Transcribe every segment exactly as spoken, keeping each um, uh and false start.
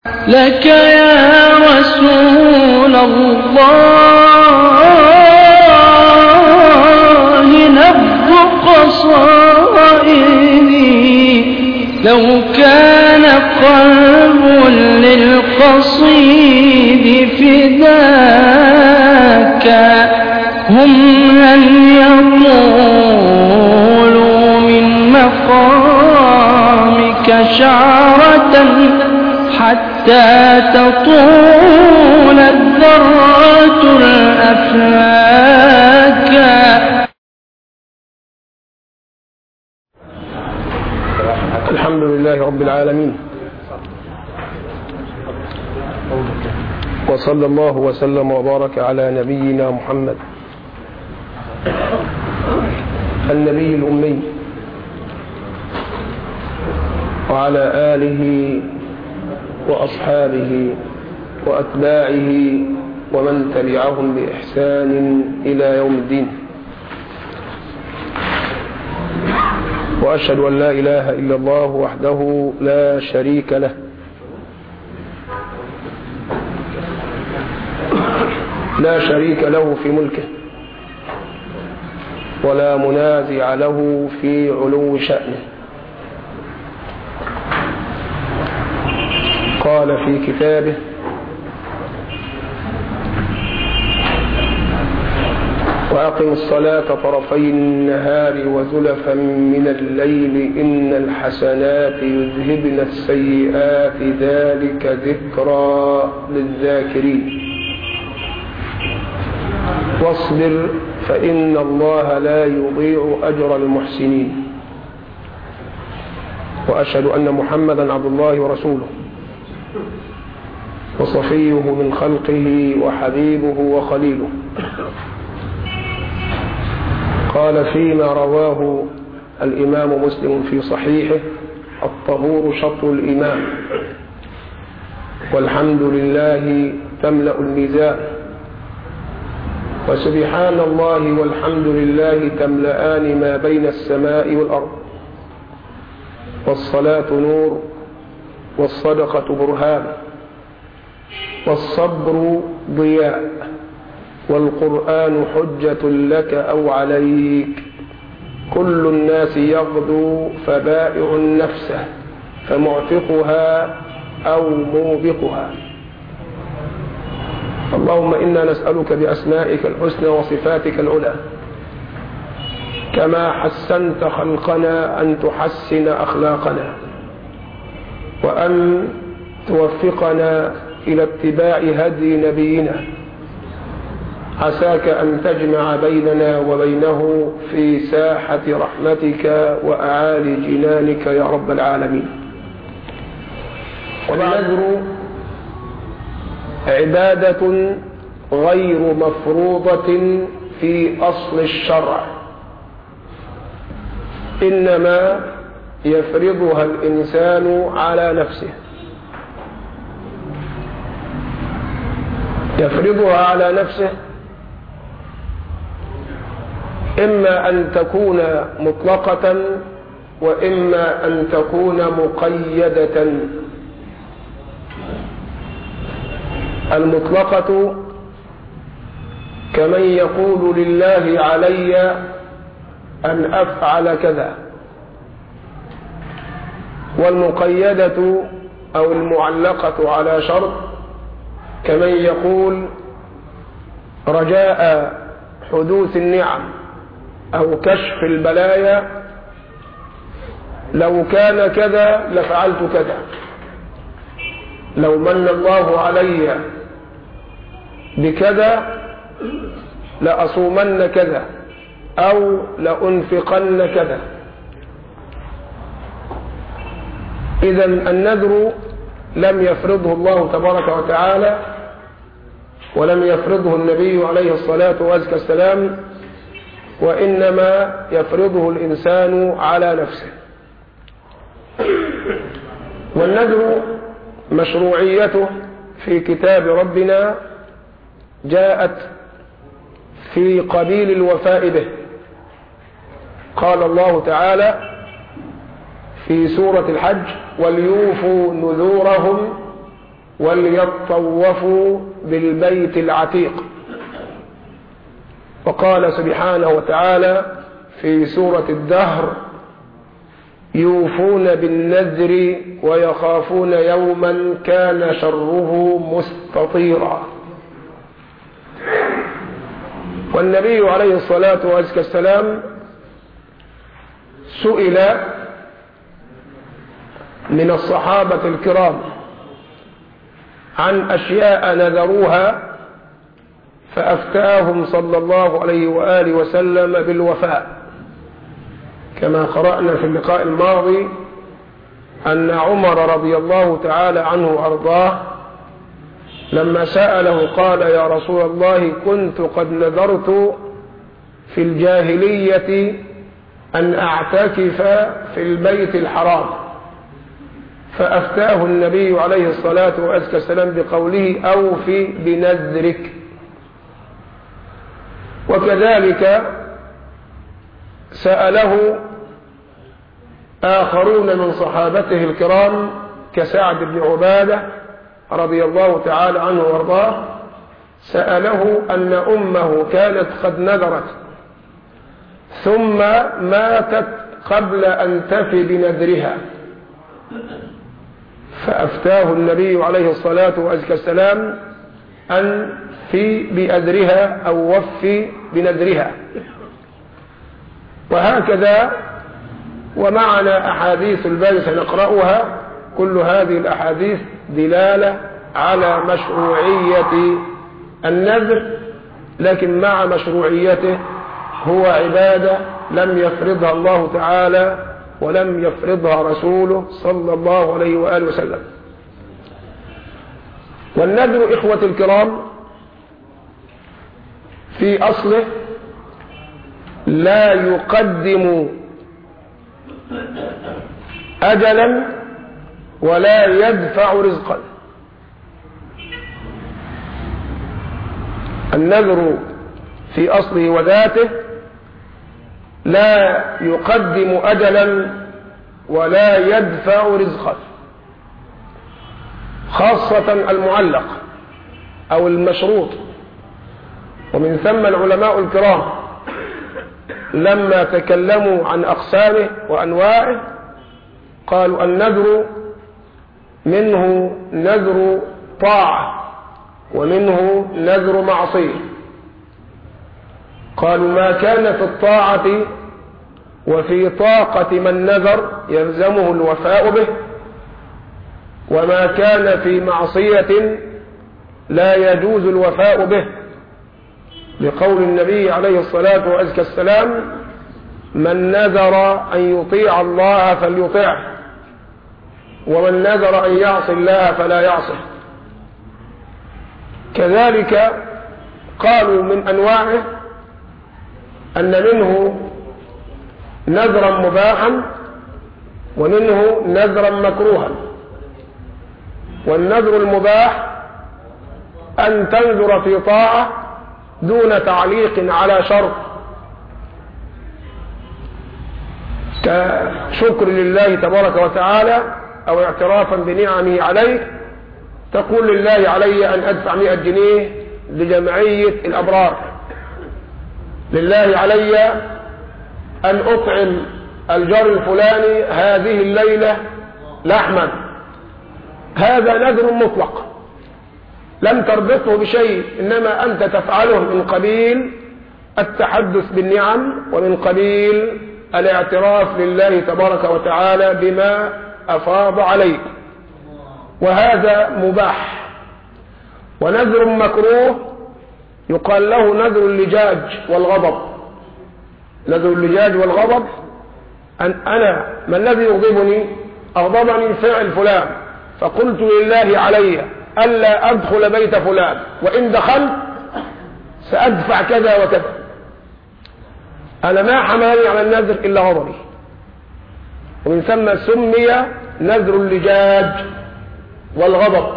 لك يا رسول الله نبض قصائدي، لو كان قلب للقصيد فداك هم لن يطولوا من مقامك شعرة حتى تطول الذرات الأفلاك. الحمد لله رب العالمين، وصلى الله وسلم وبارك على نبينا محمد النبي الأمي وعلى آله وأصحابه وأتباعه ومن تبعهم بإحسان إلى يوم الدين. وأشهد أن لا إله إلا الله وحده لا شريك له، لا شريك له في ملكه ولا منازع له في علو شأنه. قال في كتابه: وأقم الصلاة طرفي النهار وزلفا من الليل إن الحسنات يذهبن السيئات ذلك ذكرى للذاكرين واصبر فإن الله لا يضيع أجر المحسنين. وأشهد أن محمدا عبد الله ورسوله وصفيه من خلقه وحبيبه وخليله. قال فيما رواه الإمام مسلم في صحيحه: الطهور شطر الإيمان، والحمد لله تملأ الميزان، وسبحان الله والحمد لله تملأان ما بين السماء والأرض، والصلاة نور، والصدقة برهان، والصبر ضياء، والقرآن حجة لك أو عليك. كل الناس يغدو فبائع نفسه فمعتقها أو موبقها. اللهم إنا نسألك بأسمائك الحسنى وصفاتك العلى كما حسنت خلقنا أن تحسن أخلاقنا، وأن توفقنا إلى اتباع هدي نبينا. عساك أن تجمع بيننا وبينه في ساحة رحمتك وأعالي جنانك يا رب العالمين. والنذر عبادة غير مفروضة في أصل الشرع، إنما يفرضها الإنسان على نفسه، يفرضها على نفسه إما أن تكون مطلقة وإما أن تكون مقيدة. المطلقة كمن يقول لله علي أن أفعل كذا، والمقيدة أو المعلقة على شرط كمن يقول رجاء حدوث النعم أو كشف البلايا لو كان كذا لفعلت كذا، لو من الله علي بكذا لأصومن كذا أو لأنفقن كذا. إذن النذر لم يفرضه الله تبارك وتعالى ولم يفرضه النبي عليه الصلاة والسلام، وإنما يفرضه الإنسان على نفسه. والنذر مشروعيته في كتاب ربنا جاءت في قبيل الوفاء به. قال الله تعالى في سورة الحج: وليوفوا نذورهم وليطوفوا بالبيت العتيق. وقال سبحانه وتعالى في سورة الدهر: يوفون بالنذر ويخافون يوما كان شره مستطيرا. والنبي عليه الصلاة والسلام سئل من الصحابة الكرام عن أشياء نذروها فأفتاهم صلى الله عليه وآله وسلم بالوفاء، كما قرأنا في اللقاء الماضي أن عمر رضي الله تعالى عنه وأرضاه لما سأله قال: يا رسول الله، كنت قد نذرت في الجاهلية أن أعتكف في البيت الحرام، فأفتاه النبي عليه الصلاة والسلام بقوله: أوفي بنذرك. وكذلك سأله آخرون من صحابته الكرام كسعد بن عبادة رضي الله تعالى عنه وارضاه، سأله أن أمه كانت قد نذرت ثم ماتت قبل أن تفي بنذرها، فأفتاه النبي عليه الصلاة والسلام أن في بأذرها أو وفي بنذرها. وهكذا ومعنا أحاديث الباب سنقرأها، كل هذه الأحاديث دلالة على مشروعية النذر، لكن مع مشروعيته هو عبادة لم يفرضها الله تعالى ولم يفرضها رسوله صلى الله عليه وآله وسلم. والنذر إخوة الكرام في أصله لا يقدم أجلا ولا يدفع رزقا. النذر في أصله وذاته لا يقدم أجلا ولا يدفع رزقا، خاصة المعلق أو المشروط. ومن ثم العلماء الكرام لما تكلموا عن أقسامه وأنواعه قالوا: النذر منه نذر طاعة ومنه نذر معصية. قالوا: ما كان في الطاعة وفي طاقة من نذر يلزمه الوفاء به، وما كان في معصية لا يجوز الوفاء به، لقول النبي عليه الصلاة والسلام: من نذر أن يطيع الله فليطيعه، ومن نذر أن يعصي الله فلا يعصه. كذلك قالوا من أنواعه أن منه نذرا مباحا ومنه نذرا مكروها. والنذر المباح أن تنذر في طاعة دون تعليق على شرط، كشكر لله تبارك وتعالى أو اعترافا بنعمه عليك، تقول: لله علي أن أدفع مئة جنيه لجمعية الأبرار، لله علي أن أطعم الجار الفلاني هذه الليلة لحما. هذا نذر مطلق لم تربطه بشيء، إنما أنت تفعله من قبيل التحدث بالنعم ومن قبيل الاعتراف لله تبارك وتعالى بما أفاض عليك، وهذا مباح. ونذر مكروه يقال له نذر اللجاج والغضب. نذر اللجاج والغضب أن أنا ما الذي يغضبني؟ أغضبني فعل فلان، فقلت لله علي ألا أدخل بيت فلان، وإن دخلت سأدفع كذا وكذا. أنا ما حملني على النذر إلا غضبي، ومن ثم سمي نذر اللجاج والغضب.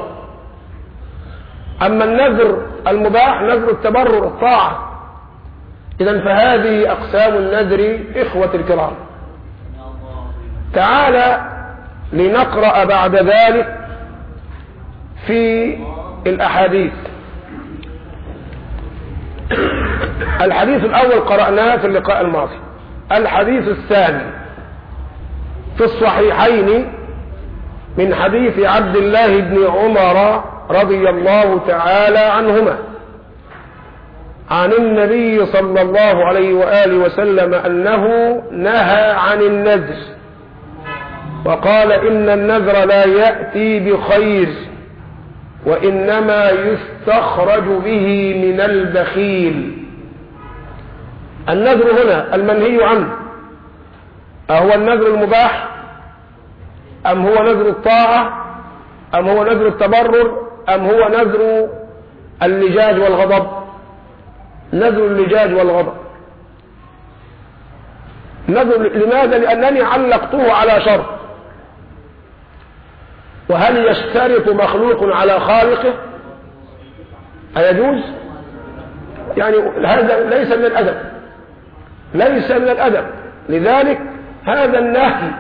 أما النذر المباح نذر التبرر الطاعة. إذن فهذه أقسام النذر إخوة الكرام. تعالى لنقرأ بعد ذلك في الأحاديث. الحديث الأول قرأناه في اللقاء الماضي. الحديث الثاني في الصحيحين من حديث عبد الله بن عمر رضي الله تعالى عنهما عن النبي صلى الله عليه وآله وسلم أنه نهى عن النذر وقال إن النذر لا يأتي بخير وإنما يستخرج به من البخيل. النذر هنا المنهي عنه أهو النذر المباح أم هو نذر الطاعة أم هو نذر التبرر أم هو نذر اللجاج والغضب؟ نذر اللجاج والغضب. نذر لماذا؟ لأنني علقته على شرط. وهل يشترط مخلوق على خالقه؟ أيجوز؟ يعني هذا ليس من الأدب، ليس من الأدب. لذلك هذا النهي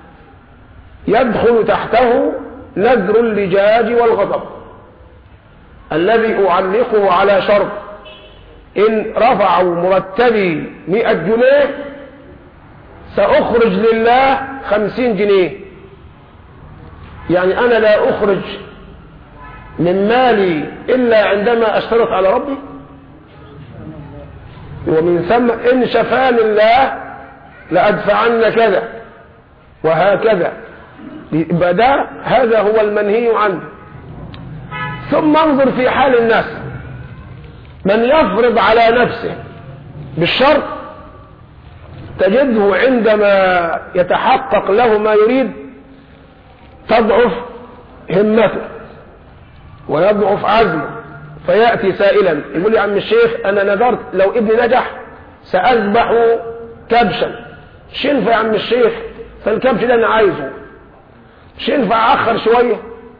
يدخل تحته نذر اللجاج والغضب الذي أعلقه على شرط. إن رفعوا مرتبي مئة جنيه سأخرج لله خمسين جنيه. يعني أنا لا أخرج من مالي إلا عندما أشترط على ربي. ومن ثم إن شفاني الله لأدفعن كذا وهكذا. بدأ هذا هو المنهي عنه. ثم انظر في حال الناس، من يفرض على نفسه بالشرط تجده عندما يتحقق له ما يريد تضعف همته ويضعف عزمه، فيأتي سائلا يقول لي عم الشيخ أنا نذرت لو ابني نجح سأذبح كبشا. مش ينفع يا عم الشيخ، فالكبش ده أنا عايزه، مش ينفع أخر شوية؟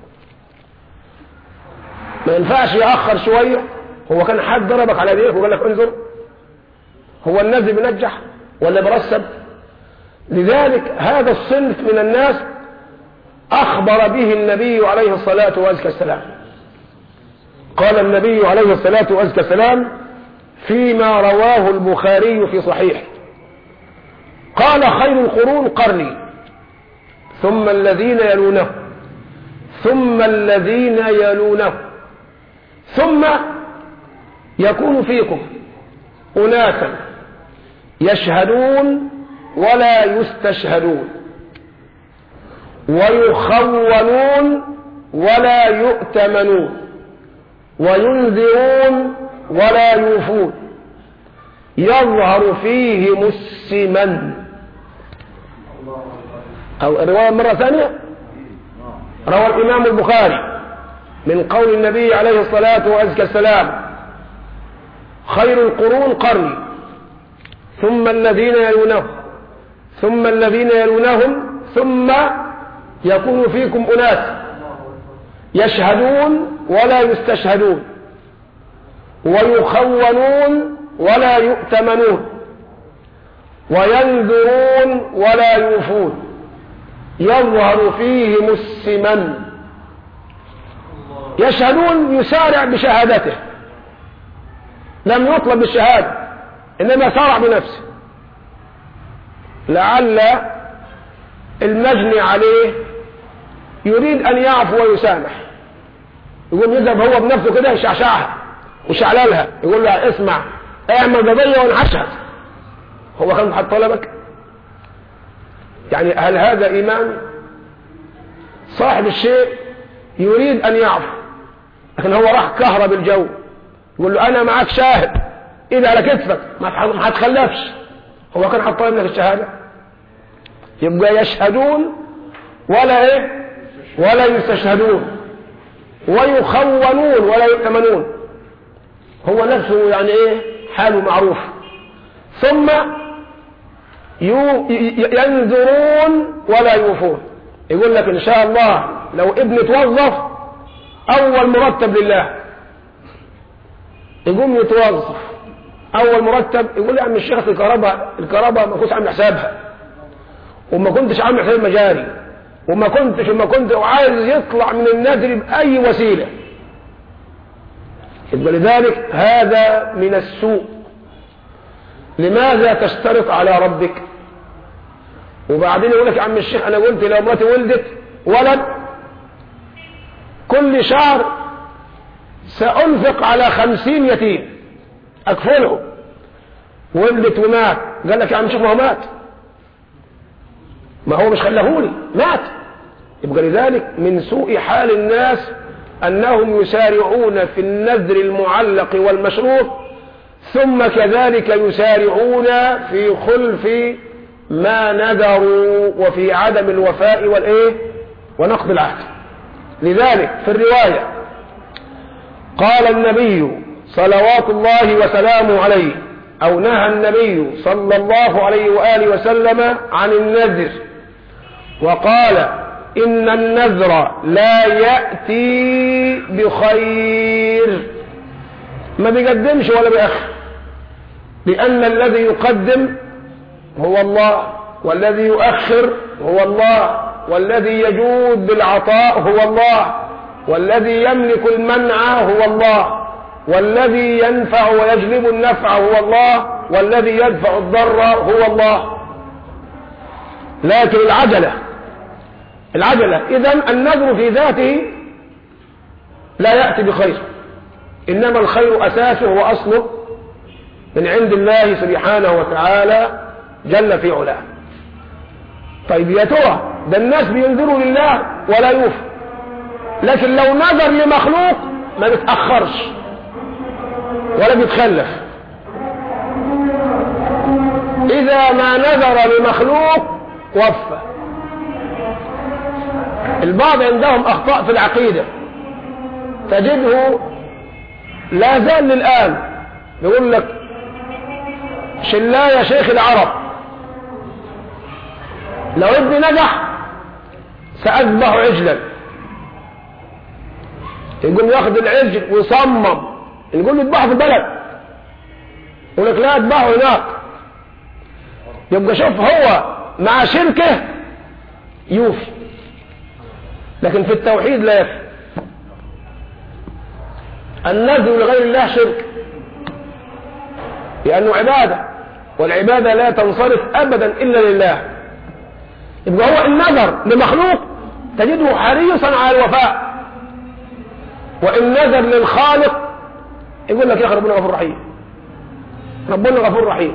ما ينفعش يأخر شوية. هو كان حد ضربك على يديك وقال لك انظر؟ هو النذر بنجح ولا برسب؟ لذلك هذا الصنف من الناس أخبر به النبي عليه الصلاة والسلام. قال النبي عليه الصلاة والسلام فيما رواه البخاري في صحيح قال خير القرون قرني ثم الذين يلونه ثم الذين يلونه ثم يكون فيكم أناسا يشهدون ولا يستشهدون ويخونون ولا يؤتمنون وينذرون ولا يوفون يظهر فيهم السمن. أو رواية مرة ثانية روى الإمام البخاري من قول النبي عليه الصلاة والسلام خير القرون قرني ثم الذين يلونهم ثم الذين يلونهم ثم يكون فيكم أناس يشهدون ولا يستشهدون ويخونون ولا يؤتمنون وينذرون ولا يوفون يظهر فيهم السمن. يشهدون يسارع بشهادته، لم يطلب بالشهادة إنما سارع بنفسه لعل المجني عليه يريد أن يعفو ويسامح، يقول يذهب هو بنفسه كده يشعشعها وشعللها يقول لها اسمع اعمل قضية ونحشها. هو كان حد طلبك؟ يعني هل هذا إيمان؟ صاحب الشيء يريد أن يعفو لكن هو راح كهرب الجو يقول له أنا معك شاهد إذا على كتفك ما هتخلفش. هو كان حد طلب لك الشهادة؟ يبقى يشهدون ولا إيه ولا يستشهدون ويخونون ولا يؤتمنون. هو نفسه يعني إيه حاله معروف. ثم ينذرون ولا يوفون، يقول لك إن شاء الله لو ابني توظف أول مرتب لله يقوم يتوظف أول مرتب. يقول لي يا عم الشيخ الكهرباء الكهرباء ما كنتش عامل حسابها وما كنتش عامل حساب المجاري وما كنتش وما كنت عايز يطلع من النذر بأي وسيلة. لذلك هذا من السوء. لماذا تشترط على ربك؟ وبعدين يقول لك يا عم الشيخ أنا قلت لو مراتي ولدت ولد كل شهر سأنفق على خمسين يتيم أكفله. ولدت ومات، قال لك يا عم شوف ما هو مات، ما هو مش خلهولي، مات. يبقى لذلك من سوء حال الناس أنهم يسارعون في النذر المعلق والمشروط، ثم كذلك يسارعون في خلف ما نذروا وفي عدم الوفاء والإيه ونقض العهد. لذلك في الرواية قال النبي صلوات الله وسلامه عليه، أو نهى النبي صلى الله عليه وآله وسلم عن النذر، وقال إن النذر لا يأتي بخير، ما بيقدمش ولا بيأخر، لأن الذي يقدم هو الله، والذي يؤخر هو الله، والذي يجود بالعطاء هو الله، والذي يملك المنع هو الله، والذي ينفع ويجلب النفع هو الله، والذي يدفع الضر هو الله. لكن العجلة العجلة إذن النذر في ذاته لا يأتي بخير، إنما الخير أساسه وأصله من عند الله سبحانه وتعالى جل في علاه. طيب يا ترى ده الناس بينذروا لله ولا يوفى، لكن لو نذر لمخلوق ما بيتأخرش ولا بيتخلف. إذا ما نذر لمخلوق وفى. البعض عندهم أخطاء في العقيدة، تجده لا زال للآن يقول لك شلا يا شيخ العرب لو ابني نجح سأذبح عجلا. يقول ياخذ العجل ويصمم، يقول له اذبحه في البلد، يقول لك لا اذبحه هناك. يبقى شوف هو مع شركه يوفي، لكن في التوحيد لا يفي. النذر لغير الله شرك، لأنه عبادة، والعبادة لا تنصرف أبدا إلا لله. يبقى هو النذر لمخلوق تجده حريصا على الوفاء، وإن نذر للخالق يقول لك يا أخي ربنا غفور رحيم، ربنا غفور رحيم.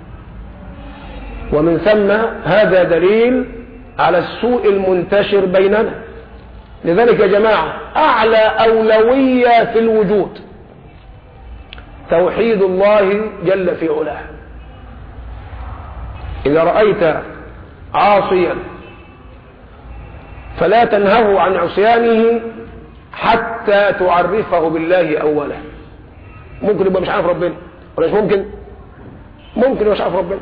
ومن ثم هذا دليل على السوء المنتشر بيننا. لذلك يا جماعة أعلى أولوية في الوجود توحيد الله جل في علاه. إذا رأيت عاصيا فلا تنهه عن عصيانه حتى تعرفه بالله أولا. ممكن يبقى مش عارف ربنا، ولا مش ممكن؟ ممكن يبقى مش عارف ربنا.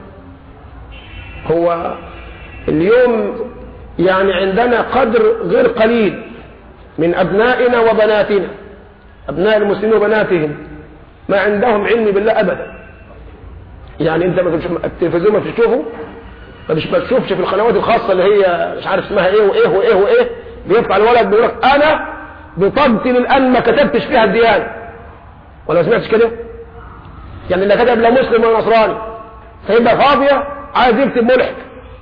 هو اليوم يعني عندنا قدر غير قليل من أبنائنا وبناتنا، أبناء المسلمين وبناتهم ما عندهم علم بالله أبدا. يعني أنت ما التلفزيون ما تشوفه، ما تشوفش في القنوات الخاصة اللي هي مش عارف اسمها ايه وايه وايه وايه، بيطلع الولد بيقول لك انا بطبتي للان ما كتبتش فيها الديانة، ولا سمعتش كده؟ يعني اللي كتب لا مسلم ولا نصراني فيبقى فاضية عايز يكتب ملحد،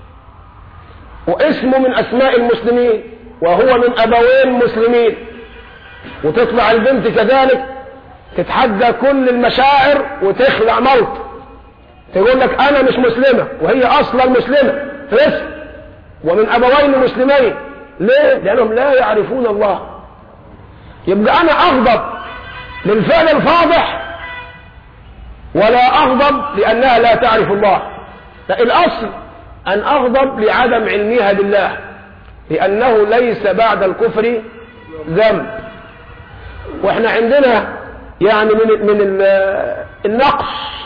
واسمه من اسماء المسلمين وهو من ابوين مسلمين، وتطلع البنت كذلك تتحدى كل المشاعر وتخلع موت، تقول لك انا مش مسلمة وهي اصلا مسلمة في اسم ومن ابوين مسلمين. ليه؟ لانهم لا يعرفون الله. يبقى انا اغضب للفعل الفاضح ولا اغضب لانها لا تعرف الله. لا، الاصل ان اغضب لعدم علمها بالله، لانه ليس بعد الكفر ذنب. واحنا عندنا يعني من من النقص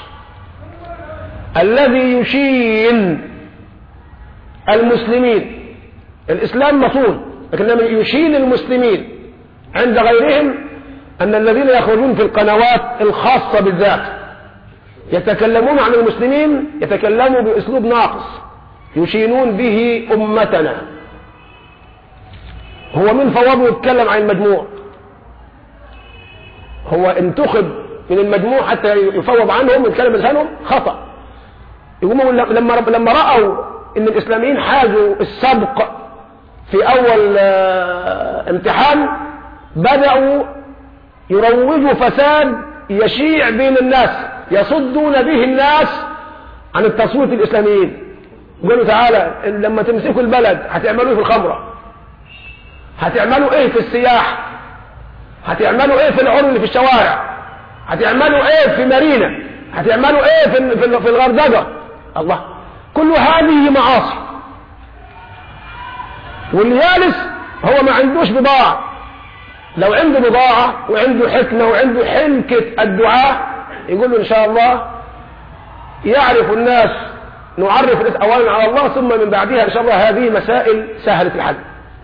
الذي يشين المسلمين. الإسلام مصون، لكن لما يشين المسلمين عند غيرهم أن الذين يخرجون في القنوات الخاصة بالذات يتكلمون عن المسلمين يتكلموا بأسلوب ناقص يشينون به أمتنا، هو من فوضه يتكلم عن المجموع؟ هو انتخب من المجموع حتى يفوض عنهم ويتكلم بلسانهم؟ خطأ. يقوموا لما لما رأوا ان الاسلاميين حازوا السبق في اول امتحان بدأوا يروجوا فساد يشيع بين الناس، يصدون به الناس عن التصويت الاسلاميين. يقولوا تعالى لما تمسكوا البلد هتعملوا ايه في الخمرة؟ هتعملوا ايه في السياح؟ هتعملوا ايه في العرض اللي في الشوارع؟ هتعملوا ايه في مارينا؟ هتعملوا ايه في في الغردقة؟ الله، كل هذه معاصي. واللي يالس هو ما عندوش بضاعة. لو عنده بضاعة وعنده حكمة وعنده حنكة الدعاء يقول له ان شاء الله يعرف الناس، نعرف اولا على الله ثم من بعدها ان شاء الله هذه مسائل سهلة الحل.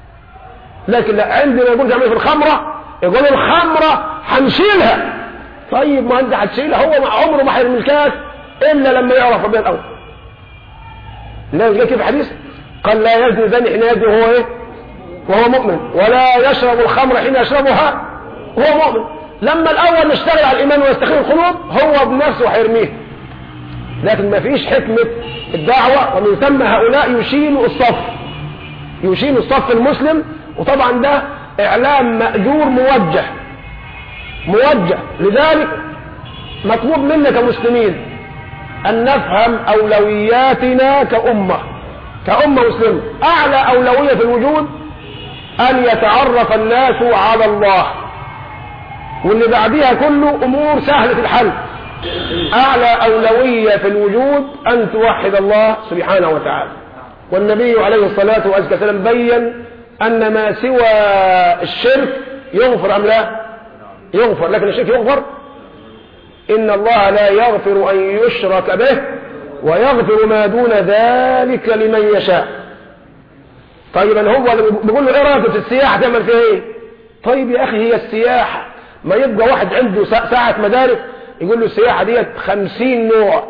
لكن لا، عندنا يقول تعمل في الخمرة، يقول الخمرة هنشيلها. طيب ما انت هتشيلها، هو مع عمره ما هيرمي الكاس الا لما يعرف ربنا الاول. لا يجي كيف حديث قال لا يزني زاني حين يزني وهو ايه؟ وهو مؤمن، ولا يشرب الخمر حين يشربها وهو مؤمن. لما الاول نشتغل على الايمان ويستخير القلوب هو بنفسه هيرميه. لكن ما فيش حكمة الدعوة، ومن ثم هؤلاء يشيلوا الصف، يشيلوا الصف المسلم. وطبعا ده اعلام مأجور موجه موجه. لذلك مطلوب منا كمسلمين ان نفهم اولوياتنا كأمة كأمة مسلمة. اعلى اولوية في الوجود ان يتعرف الناس على الله، واللي بعدها كله امور سهلة الحل. اعلى اولوية في الوجود ان توحد الله سبحانه وتعالى. والنبي عليه الصلاة والسلام بين ان ما سوى الشرك يغفر ام لا يغفر، لكن الشرك يغفر. ان الله لا يغفر ان يشرك به ويغفر ما دون ذلك لمن يشاء. طيب هو بيقول له ايه رايك في السياحة تعمل فيها ايه؟ طيب يا اخي هي السياحة ما يبقى واحد عنده ساعة مدارك يقول له السياحة ديت خمسين نوع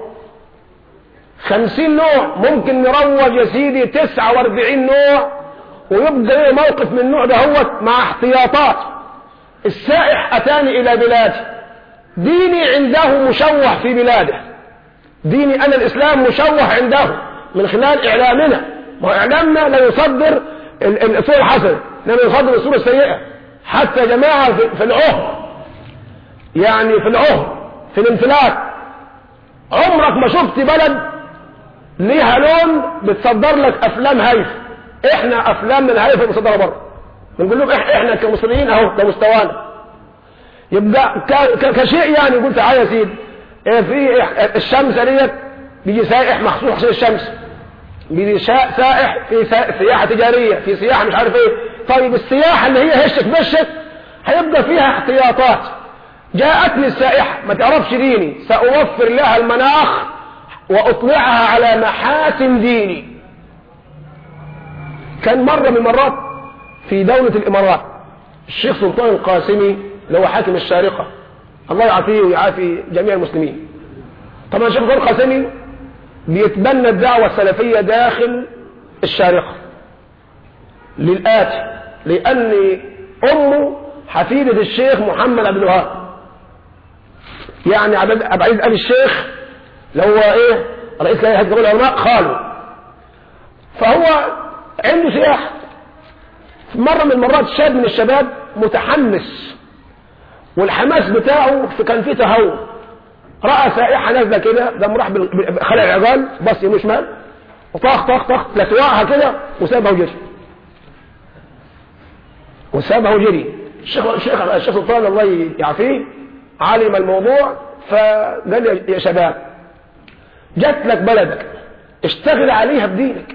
خمسين نوع ممكن نروج يا سيدي تسعة واربعين نوع، ويبقى ايه موقف من النوع ده هو مع احتياطات. السائح اتاني الى بلادي، ديني عنده مشوه في بلاده، ديني انا الاسلام مشوه عنده من خلال اعلامنا. ما اعلامنا لا يصدر الصورة الحسنة، انما يصدر الصورة السيئة. حتى يا جماعة في العهر، يعني في العهر في الانفلات، عمرك ما شفت بلد ليها لون بتصدر لك افلام هايف. احنا افلامنا الهايفة بنصدرها بره، بنقول لهم احنا كمصريين اهو ده مستوانا. يبقى كشيء يعني قلت تعالى يا سيدي في الشمس ديت بيجي سائح مخصوص عشان الشمس، بيجي سائح في سياحة تجارية، في سياحة مش عارف ايه. طيب السياحة اللي هي هشك بشك هيبقى فيها احتياطات. جاءتني السائحة ما تعرفش ديني، سأوفر لها المناخ وأطلعها على محاسن ديني. كان مرة من المرات في دولة الإمارات الشيخ سلطان القاسمي اللي هو حاكم الشارقة، الله يعافيه ويعافي جميع المسلمين. طبعا الشيخ سلطان القاسمي بيتبنى الدعوة السلفية داخل الشارقة للآتي، لأن أمه حفيدة الشيخ محمد عبد الوهاب، يعني عبد العزيز آل الشيخ لو هو ايه رئيس هيئة كبار العلماء خاله. فهو عنده سياحة. في مرة من المرات شاب من الشباب متحمس، والحماس بتاعه كان فيه تهور، رأى سائحة نازلة كده، ده راح خلع العجال بص يمين شمال وطاخ طاخ طاخ لسواعها كده وسابها وجري وسابها وجري. الشيخ الشيخ الشيخ سلطان الله يعافيه علم الموضوع، فقال يا شباب جات لك بلدك اشتغل عليها بدينك.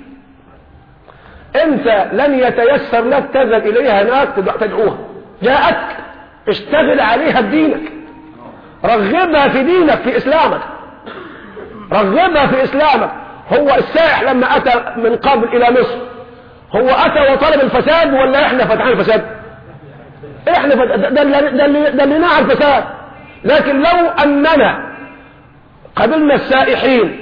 انت لن يتيسر لك تذهب اليها هناك تدعوها، جاءتك اشتغل عليها بدينك، رغبها في دينك في اسلامك، رغبها في اسلامك. هو السائح لما اتى من قبل الى مصر هو اتى وطلب الفساد ولا احنا فتحنا الفساد؟ احنا فت... ده اللي ده اللي نعى الفساد. لكن لو اننا قبلنا السائحين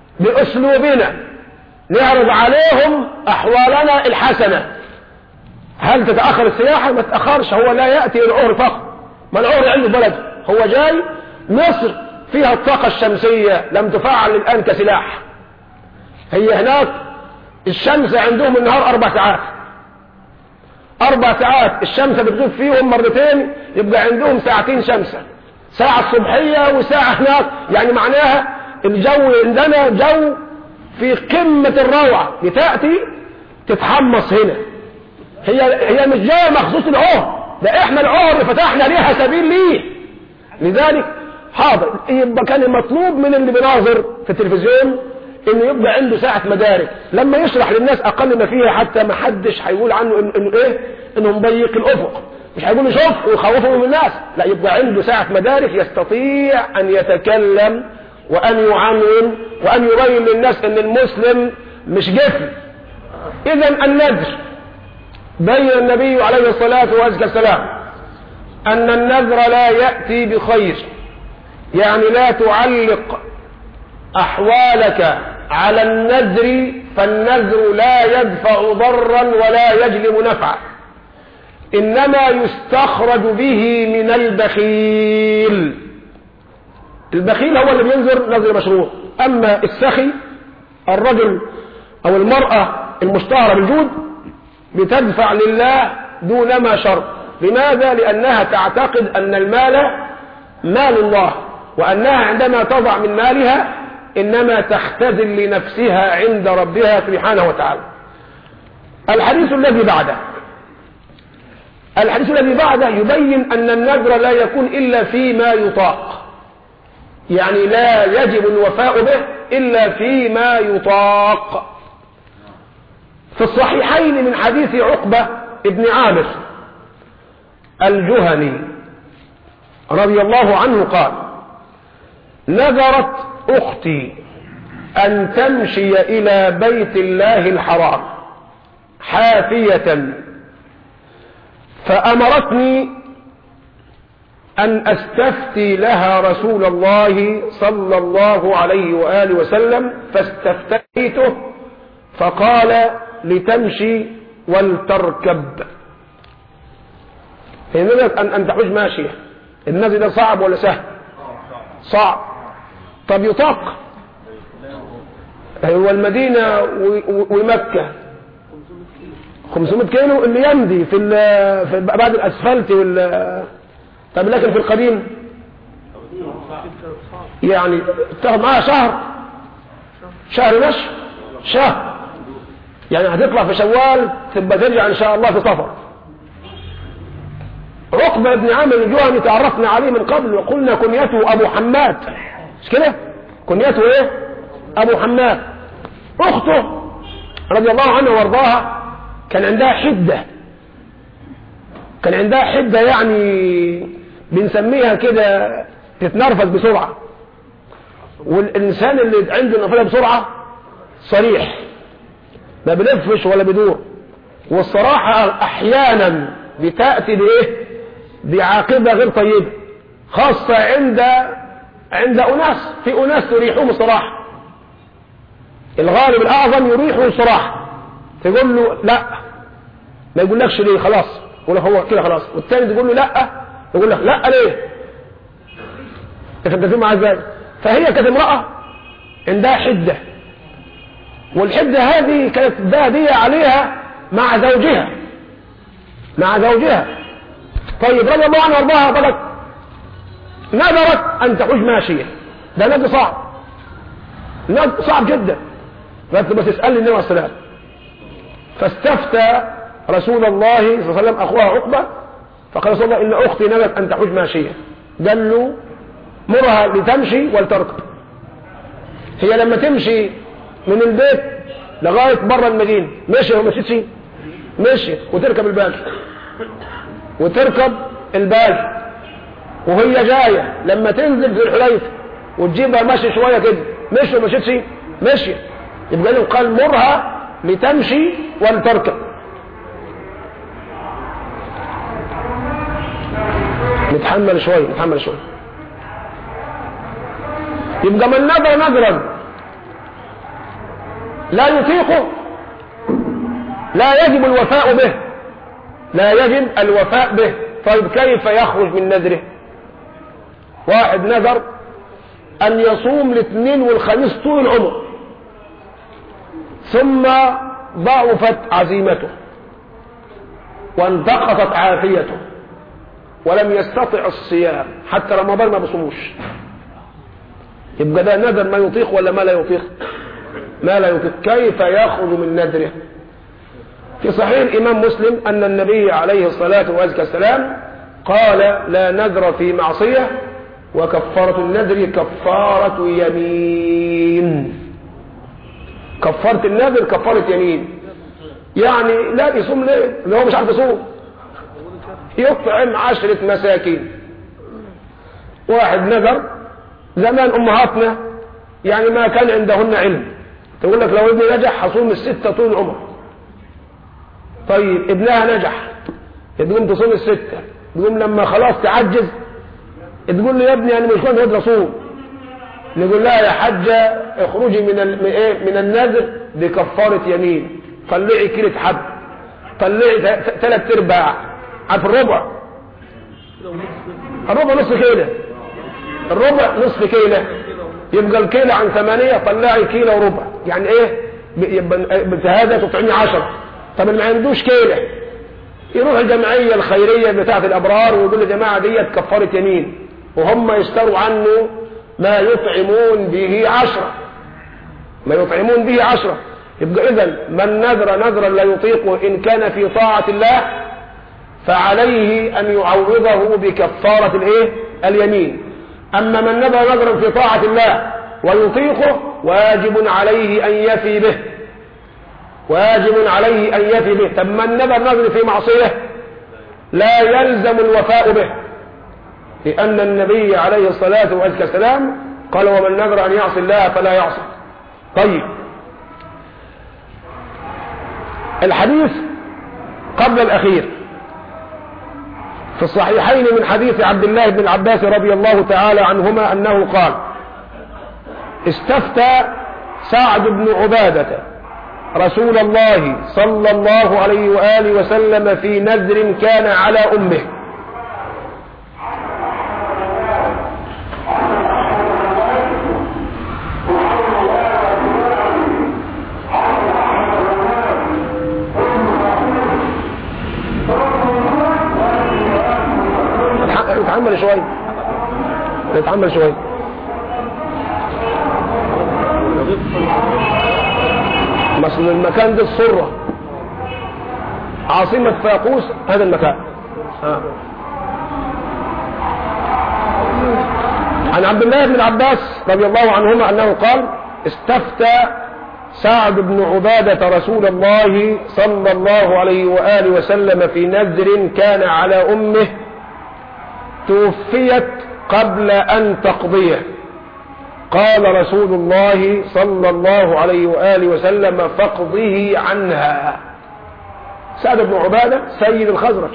باسلوبنا نعرض عليهم احوالنا الحسنة، هل تتأخر السياحة؟ ما تتأخرش، هو لا يأتي العهر فقط، ما العهر عنده بلد، هو جاي مصر فيها الطاقة الشمسية لم تفعل الآن كسلاح. هي هناك الشمس عندهم النهار أربع ساعات، أربع ساعات الشمس بتغيب فيهم مرتين، يبقى عندهم ساعتين شمسة، ساعة الصبحية وساعة هناك، يعني معناها الجو عندنا جو في قمة الروعة، بتأتي تتحمص هنا. هي هي مش جاية مخصوص العهر، ده احنا العهر فتحنا ليها سبيل ليه. لذلك حاضر يبقى كان المطلوب من اللي بيناظر في التلفزيون انه يبقى عنده ساعة مدارك، لما يشرح للناس اقل ما فيها حتى ما حدش هيقول عنه انه, إنه ايه انه مضيق الافق، مش هيقول شوف ويخوفوا من الناس، لا يبقى عنده ساعة مدارك يستطيع ان يتكلم وان يعنون وان يبين للناس ان المسلم مش جفل. اذا النذر بين النبي عليه الصلاة والسلام ان النذر لا يأتي بخير، يعني لا تعلق احوالك على النذر، فالنذر لا يدفع ضرا ولا يجلب نفعا، انما يستخرج به من البخيل. البخيل هو اللي بينذر نذر مشروع، اما السخي الرجل او المرأة المشتهرة بالجود بتدفع لله دون ما شرط. لماذا؟ لانها تعتقد ان المال مال الله، وانها عندما تضع من مالها انما تختزل لنفسها عند ربها سبحانه وتعالى. الحديث الذي بعده الحديث الذي بعده يبين ان النذر لا يكون الا فيما يطاق، يعني لا يجب الوفاء به الا فيما يطاق. في الصحيحين من حديث عقبة ابن عامر الجهني رضي الله عنه قال: نذرت أختي أن تمشي إلى بيت الله الحرام حافية، فأمرتني أن أستفتي لها رسول الله صلى الله عليه وآله وسلم، فاستفتيته فقال: لتمشي ولتركب. هي نذرت أن, أن تحج ماشية، النذر ده صعب ولا سهل؟ صعب. طب يطاق؟ هو المدينة ومكة خمسمائة كيلو اللي يمضي في, في بعد الأسفلت وال... طب لكن في القديم يعني تاخد معاها شهر، شهر مش شهر، يعني هتطلع في شوال تبقى ترجع ان شاء الله في صفر. عقبة بن عامر الجهني تعرفنا عليه من قبل وقلنا كنيته ابو حماد، مش كده؟ كنيته ايه؟ ابو حماد. اخته رضي الله عنها وارضاها كان عندها حدة، كان عندها حدة يعني بنسميها كده تتنرفز بسرعة، والإنسان اللي عنده النرفزة بسرعة صريح ما بلفش ولا بدور، والصراحة أحيانا بتأتي بإيه؟ بعاقبة غير طيبة، خاصة عند عند أناس، في أناس تريحهم الصراحة، الغالب الأعظم يريحه الصراحة، تقول له لا ما يقول لكش ليه، خلاص يقول لك هو كده خلاص، والتاني تقول له لا يقول لك لا ليه، تفهم معاه ازاي؟ فهي كانت امرأة عندها حدة، والحدة هذه كانت بادية عليها مع زوجها مع زوجها طيب رضي الله عنها وارضاها قالت نذرت ان تحج ماشية، ده نذر صعب، نذر صعب جدا، قالت بس اسأل النبي عليه السلام. فاستفتى رسول الله صلى الله عليه وسلم اخوها عقبة فقال صلى الله عليه وسلم ان اختي نذرت ان تحج ماشية، قال له مرها لتمشي ولتركب. هي لما تمشي من البيت لغاية بره المدينة مشي ولا مشيتش؟ مشي، وتركب البال وتركب البال وهي جاية لما تنزل في الحليفة وتجيبها ماشي شوية كده، مشي ولا مشيتش؟ مشي. يبقى له قال مرها لتمشي ولتركب. نتحمل شوية نتحمل شوية. يبقى من نذر نذرا لا يطيقه لا يجب الوفاء به، لا يجب الوفاء به. طيب كيف يخرج من نذره؟ واحد نذر أن يصوم الاثنين والخميس طول العمر، ثم ضعفت عزيمته وانتقصت عافيته ولم يستطع الصيام حتى رمضان ما بصوموش، يبقى ده نذر ما يطيق ولا ما لا يطيق؟ ما لا يطيق. كيف يخرج من نذره؟ في صحيح الإمام مسلم أن النبي عليه الصلاة والسلام قال: لا نذر في معصية وكفارة النذر كفارة يمين. كفارة النذر كفارة يمين، يعني لا يصوم ليه؟ اللي هو مش عارف يصوم يطعم عشرة مساكين. واحد نذر، زمان أمهاتنا يعني ما كان عندهن علم، تقول لك لو ابني نجح هصوم الستة طول العمر. طيب ابنها نجح، تقوم تصوم الستة، تقوم لما خلاص تعجز تقول له: يا ابني انا مش قادر اصوم. نقول لها: يا حاجة اخرجي من من النذر بكفارة يمين، طلعي كيلة حب، طلعي ثلاث ارباع، عارف الربع؟ الربع نصف كيلة، الربع نصف كيلة، يبقى الكيلة عن ثمانية، طلعي كيلة وربع، يعني ايه؟ يبقى هذا تطعمي عشرة. طب اللي ما عندوش كيلة يروح الجمعية الخيرية بتاعة الأبرار ويقول: يا جماعة ديت كفارة يمين، وهم يشتروا عنه ما يطعمون به عشرة، ما يطعمون به عشرة. يبقى إذن من نذر نذرا لا يطيقه إن كان في طاعة الله فعليه أن يعوضه بكفارة الإيه؟ اليمين. أما من نذر نذرا في طاعة الله ويطيقه واجب عليه أن يفي به، واجب عليه أن يفي به. طب من نذر نذر في معصية لا يلزم الوفاء به، لأن النبي عليه الصلاة والسلام قال: ومن نذر أن يعصي الله فلا يعصي. طيب الحديث قبل الأخير في الصحيحين من حديث عبد الله بن عباس رضي الله تعالى عنهما أنه قال: استفتى سعد بن عبادة رسول الله صلى الله عليه وآله وسلم في نذر كان على أمه. نتحمل شوي نتحمل شوي مثل المكان ده الصرة، عاصمة فاقوس هذا المكان. آه. عن عبد الله بن عباس رضي الله عنهما أنه قال: استفتى سعد بن عبادة رسول الله صلى الله عليه وآله وسلم في نذر كان على أمه توفيت قبل أن تقضيه. قال رسول الله صلى الله عليه وآله وسلم: فاقضه عنها. سعد بن عبادة سيد الخزرج،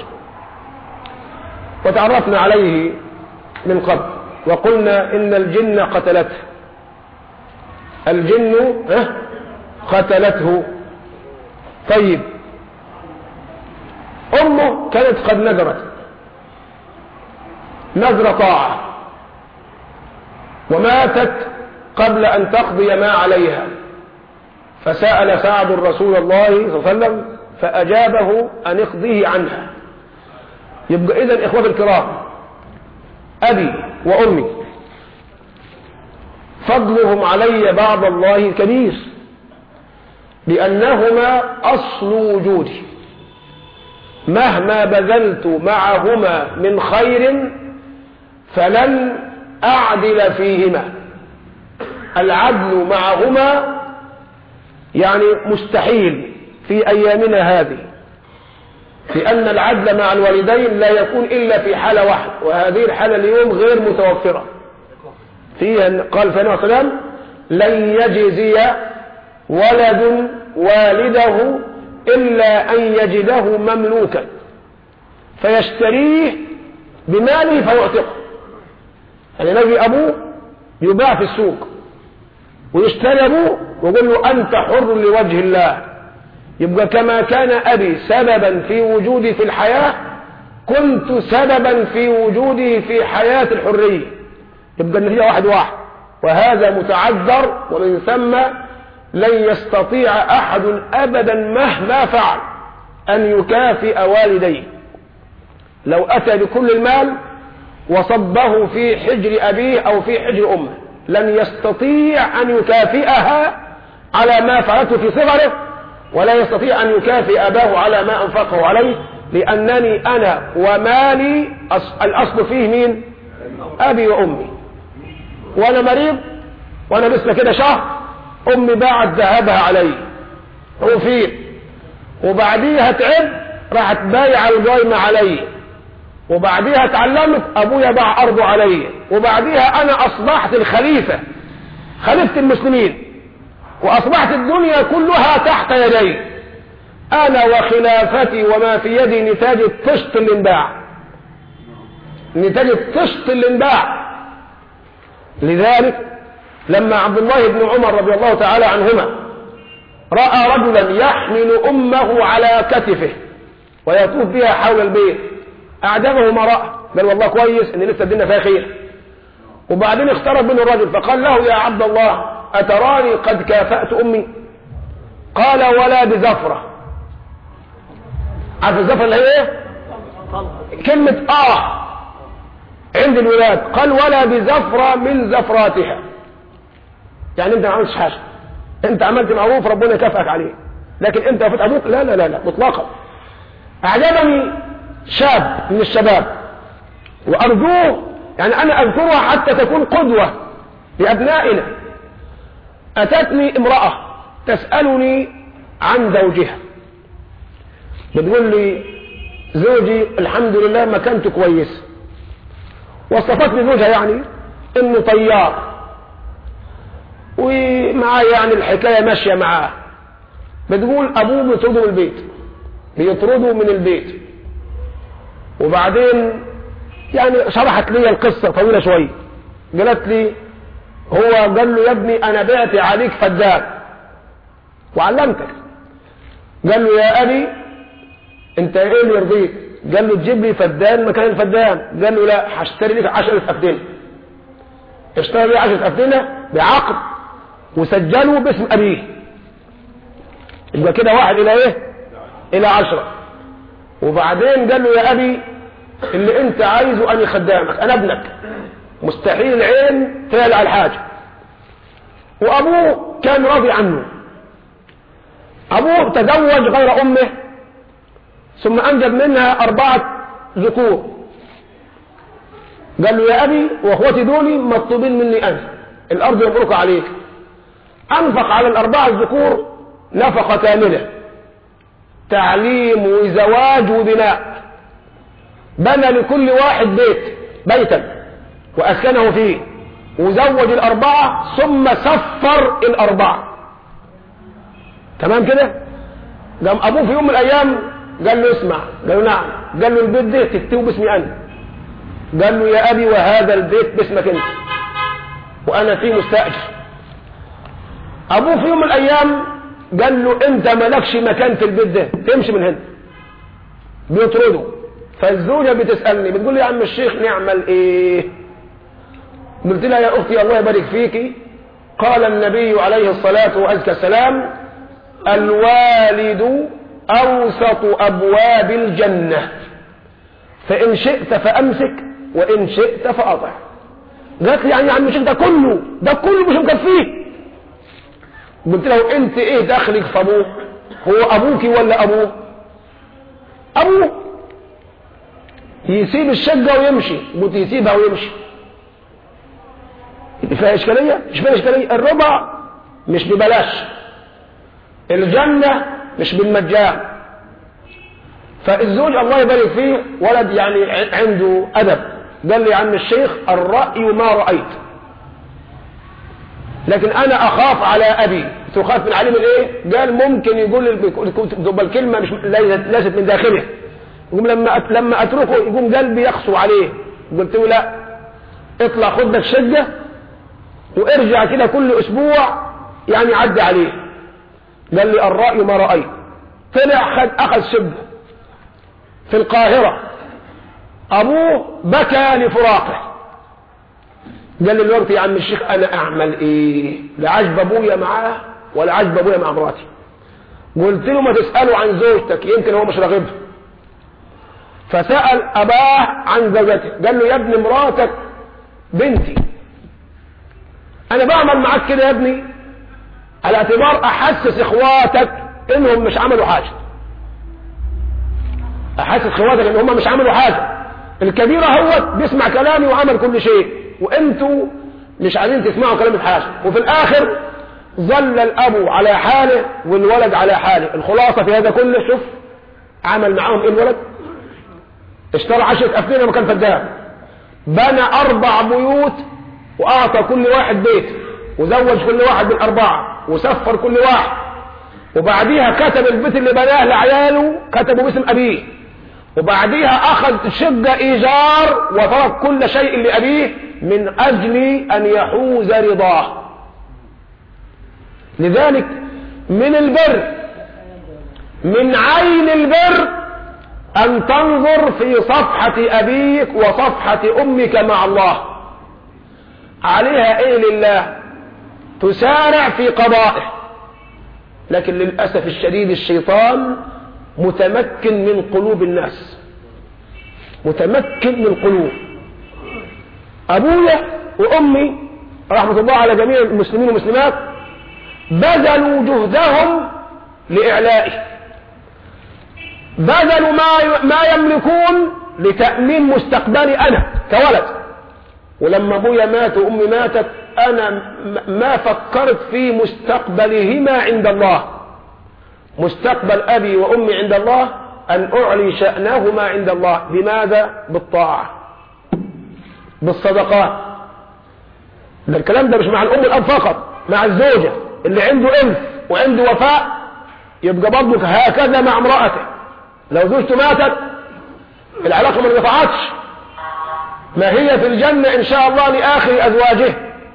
وتعرفنا عليه من قبل وقلنا إن الجن قتلته، الجن قتلته. طيب أمه كانت قد نذرت نذر طاعة وماتت قبل أن تقضي ما عليها، فسأل سعد رسول الله صلى الله عليه وسلم فأجابه أن اقضيه عنها. يبقى إذن إخوة الكرام، أبي وأمي فضلهم علي بعد الله كبير، لأنهما أصل وجودي، مهما بذلت معهما من خير فلن أعدل فيهما. العدل معهما يعني مستحيل في أيامنا هذه، لأن العدل مع الوالدين لا يكون إلا في حالة واحدة، وهذه الحالة اليوم غير متوفرة فيها. قال صلى الله عليه وسلم: لن يجزي ولد والده إلا أن يجده مملوكا فيشتريه بماله فيعتقه. يعني نجي أبوه يباع في السوق ويشتري أبوه ويقول له: أنت حر لوجه الله، يبقى كما كان أبي سببا في وجودي في الحياة كنت سببا في وجوده في حياة الحرية. يبقى النتيجة واحد واحد، وهذا متعذر، ومن ثم لن يستطيع أحد أبدا مهما فعل أن يكافئ والديه. لو أتى بكل المال وصبه في حجر أبيه أو في حجر أمه لن يستطيع أن يكافئها على ما فعلته في صغره، ولا يستطيع أن يكافئ أباه على ما أنفقه عليه، لأنني أنا ومالي الأصل فيه مين؟ أبي وأمي. وأنا مريض وأنا لسه كده شهر أمي باعت ذهبها علي وفير، وبعديها تعب راحت بايع القايمة علي، وبعديها اتعلمت أبويا باع أرضه علي، وبعديها أنا أصبحت الخليفة خليفة المسلمين، وأصبحت الدنيا كلها تحت يدي. أنا وخلافتي وما في يدي نتاج الطشت اللي انباع، نتاج الطشت اللي انباع. لذلك لما عبد الله بن عمر رضي الله تعالى عنهما رأى رجلا يحمل أمه على كتفه ويطوف بها حول البيت أعجبه ما رأى، قال والله كويس إن لسه الدنيا فيها خير. وبعدين اقترب منه الرجل فقال له يا عبد الله أتراني قد كافأت أمي؟ قال ولا بزفرة. عارف الزفرة اللي هي ايه؟ كلمة آه عند الولاد. قال ولا بزفرة من زفراتها، يعني انت ما عملتش حاجة، انت عملت معروف ربنا يكافئك عليه، لكن انت وفيت ابوك لا لا لا لا مطلقا. اعجبني شاب من الشباب وارجوه، يعني انا اذكرها حتى تكون قدوة لابنائنا. اتتني امرأة تسألني عن زوجها، بتقول لي زوجي الحمد لله مكانته كويسة، وصفت لي زوجها يعني انه طيار ومعاه يعني الحكاية ماشية معاه. بتقول ابوه بيطرده من البيت، بيطرده من البيت. وبعدين يعني شرحت لي القصة طويلة شوية، قالت لي هو قال له يا ابني انا بعت عليك فدان وعلمتك. قال له يا ابي انت ايه اللي يرضيك؟ قال له تجيب لي فدان مكان الفدان. قال له لا هشتري لك عشرة أفدنة. اشتري لي عشرة أفدنة بعقد وسجله باسم ابيه، يبقى كده واحد الى ايه؟ الى عشرة. وبعدين قال له يا ابي اللي انت عايزه اني خدامك، انا ابنك، مستحيل العين تعلى على الحاجة. وابوه كان راضي عنه. ابوه تزوج غير امه ثم انجب منها اربعة ذكور. قال له يا ابي واخوتي دولي مطلوبين مني انا، الارض يملك عليك. انفق على الاربعة الذكور نفقة كاملة، تعليم وزواج وبناء، بنى لكل واحد بيت بيتا واسكنه فيه، وزوج الاربعة ثم سفر الاربعة. تمام كده؟ قام ابوه في يوم من الايام قال له اسمع، قال له نعم. قال له البيت ده تكتبه باسمي انا. قال له يا ابي وهذا البيت باسمك انت وانا فيه مستاجر. ابوه في يوم من الايام قال له انت مالكش مكان في البيت ده، تمشي من هنا. بيطرده. فالزوجه بتسالني بتقول لي يا عم الشيخ نعمل ايه؟ قلت لها يا اختي الله يبارك فيكي، قال النبي عليه الصلاه وازكى السلام الوالد اوسط ابواب الجنه، فان شئت فامسك وان شئت فاطع. قالت لي يعني يا عم الشيخ ده كله ده كله مش مكفيه. قلت له انت ايه دخلك في ابوه؟ هو ابوك ولا ابوه؟ ابوه. يسيب الشقه ويمشي، قلت يسيبها ويمشي. فيها اشكاليه؟ مش فيها اشكاليه. الربع مش ببلاش، الجنه مش بالمجان. فالزوج الله يبارك فيه ولد يعني عنده ادب، قال لي يا عم الشيخ الراي ما رايت، لكن انا اخاف على ابي. تخاف من عليه من ايه؟ قال ممكن يقول تبقى الكلمه مش ليست من داخله، يقوم لما لما اتركه يقوم قلبي يقسو عليه. قلت له لا، اطلع خد لك شقه وارجع كده كل اسبوع يعني عدي عليه. قال لي الراي ما رايت، طلع خد أخذ شقة في القاهرة، أبوه بكى لفراقه. قال لي الوقت يا عم الشيخ أنا أعمل إيه؟ لا عجب أبويا معاه ولا عجب أبويا مع مراتي. قلت له ما تسأله عن زوجتك يمكن هو مش راغبها. فسأل أباه عن زوجته، قال له يا ابن مراتك بنتي، أنا بعمل معاك كده يا ابني على اعتبار أحسس إخواتك إنهم مش عملوا حاجة، أحسس إخواتك إنهم مش عملوا حاجة. الكبيرة هو بيسمع كلامي وعمل كل شيء، وإنتوا مش عايزين تسمعوا كلامي في حاجة. وفي الآخر ظل الأب على حاله والولد على حاله. الخلاصة في هذا كله، شوف عمل معاهم إيه الولد؟ اشترى عشرة أفنينة مكان فدان، بنى أربع بيوت وأعطى كل واحد بيت، وزوج كل واحد بالأربعة، وسفر كل واحد، وبعديها كتب البيت اللي بناه لعياله كتبه باسم أبيه، وبعديها أخذ شقة إيجار وترك كل شيء لأبيه من أجل أن يحوز رضاه. لذلك من البر، من عين البر أن تنظر في صفحة أبيك وصفحة أمك مع الله، عليها إيه لله، تسارع في قضائه. لكن للأسف الشديد الشيطان متمكن من قلوب الناس، متمكن من قلوب. أبويا وأمي رحمة الله على جميع المسلمين والمسلمات بذلوا جهدهم لإعلائه، بذلوا ما ما يملكون لتأمين مستقبلي أنا كولد. ولما أبويا مات وأمي ماتت أنا ما فكرت في مستقبلهما عند الله. مستقبل أبي وأمي عند الله أن أعلي شأنهما عند الله. بماذا؟ بالطاعة، بالصدقات. ده الكلام ده مش مع الأم والأب فقط، مع الزوجة اللي عنده إرث وعنده وفاء يبقى برضك هكذا مع امرأته. لو زوجته ماتت العلاقة ما انقطعتش، ما هي في الجنة إن شاء الله لآخر أزواجه.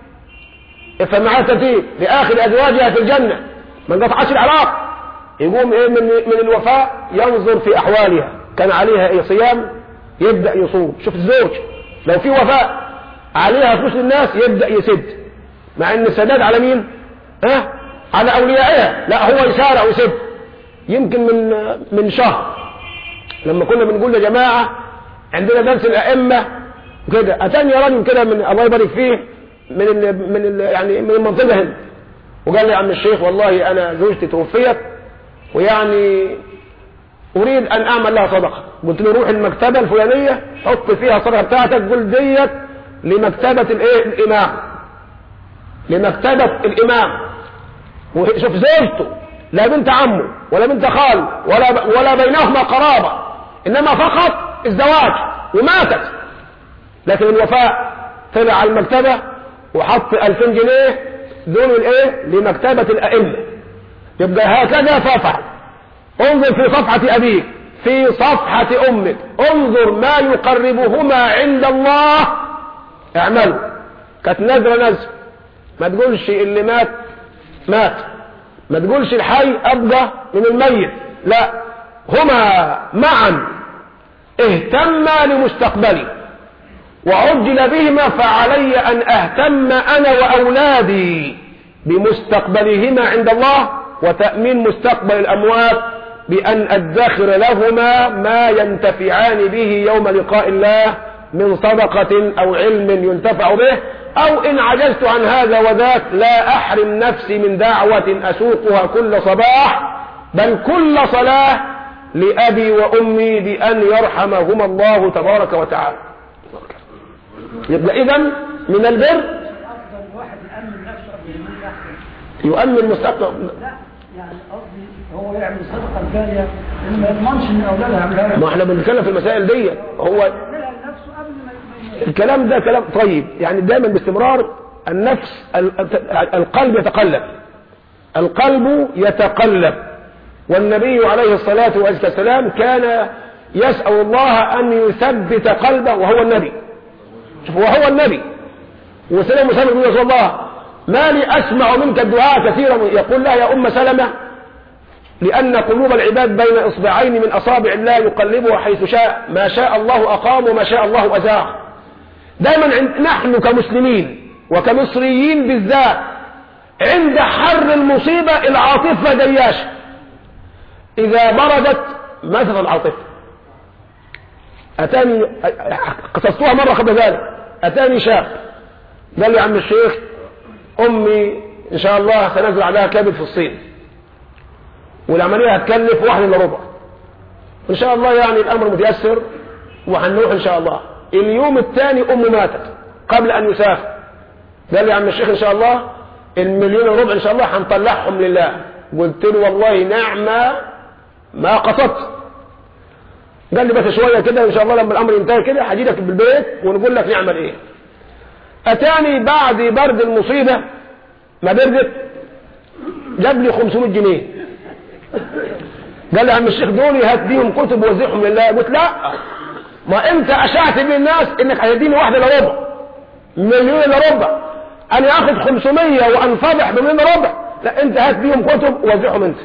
افهم معاه ترتيب، لآخر أزواجها في الجنة ما انقطعتش العلاقة. يقوم إيه من من الوفاء ينظر في أحوالها، كان عليها إيه صيام يبدأ يصوم. شوف الزوج لو في وفاء عليها فلوس الناس يبدأ يسد، مع إن السداد على مين؟ ها؟ على أوليائها. لا هو يسارع ويسد. يمكن من من شهر لما كنا بنقول يا جماعة عندنا درس الأئمة كده، أتاني رجل كده من الله يبارك فيه من ال من ال يعني من المنطقة هنا، وقال لي يا عم الشيخ والله أنا زوجتي توفيت ويعني أريد أن أعمل لها صدقة. قلت له روح المكتبة الفلانية حط فيها الصدقة بتاعتك، قل ديت لمكتبة الإيه الإمام، لمكتبة الإمام. وشوف زوجته لا بنت عمه ولا بنت خاله ولا ولا بينهما قرابة، إنما فقط الزواج، وماتت. لكن الوفاء طلع على المكتبة وحط ألفين جنيه دول الايه لمكتبة الأئمة. يبقى هكذا فافعل. انظر في صفحة أبيك، في صفحة أمك، انظر ما يقربهما عند الله اعملوا. كانت نذرة نذر، ما تقولش اللي مات مات، ما تقولش الحي أبقى من الميت، لا، هما معا اهتما لمستقبلي وعجل بهما، فعلي أن أهتم أنا وأولادي بمستقبلهما عند الله وتأمين مستقبل الأموات بأن أدخر لهما ما ينتفعان به يوم لقاء الله من صدقة أو علم ينتفع به، أو إن عجزت عن هذا وذاك لا أحرم نفسي من دعوة أسوقها كل صباح بل كل صلاة لأبي وأمي بأن يرحمهما الله تبارك وتعالى. يبقى إذن من البر يؤمن مستقبل. لا يعني قصدي هو يعمل صدقة جارية ما يضمنش ان اولادها يعملها. ما احنا بنتكلم في المسائل دي. هو الكلام ده كلام طيب، يعني دايما باستمرار النفس القلب يتقلب، القلب يتقلب. والنبي عليه الصلاة والسلام كان يسأل الله أن يثبت قلبه وهو النبي. شوف وهو النبي وسلم وسلم يقول يا الله ما لي أسمع منك الدعاء كثيرا، يقول لها يا أم سلمة لأن قلوب العباد بين إصبعين من أصابع الله يقلبها حيث شاء، ما شاء الله أقام وما شاء الله أزاغ. دائما نحن كمسلمين وكمصريين بالذات عند حر المصيبة العاطفة دياشة. إذا بردت ماتت العاطفة. أتاني قصصتها مرة قبل ذلك، أتاني شاب قال لي يا عم الشيخ أمي إن شاء الله سنزرع لها كبد في الصين، والعملية هتكلف واحد إلا ربع، إن شاء الله يعني الأمر متيسر وهنروح إن شاء الله. اليوم الثاني أمه ماتت قبل أن يسافر. قال لي يا عم الشيخ إن شاء الله المليون وربع إن شاء الله هنطلعهم لله. قلت له والله نعمة ما قصدت. قال لي بس شوية كده إن شاء الله لما الأمر ينتهي كده هجي لك بالبيت ونقول لك نعمل إيه. أتاني بعد برد المصيبة ما بردت جاب لي خمسمائة جنيه. قال لي يا عم الشيخ دول هات بيهم كتب ووزعهم لله. قلت لا، ما انت اشعت بالناس انك هتديني واحده الا ربع، مليون الا ربع، انا اخذ خمسمائة وانفضح بمليون الا ربع. لا، انت هات بيهم كتب ووزعهم انت.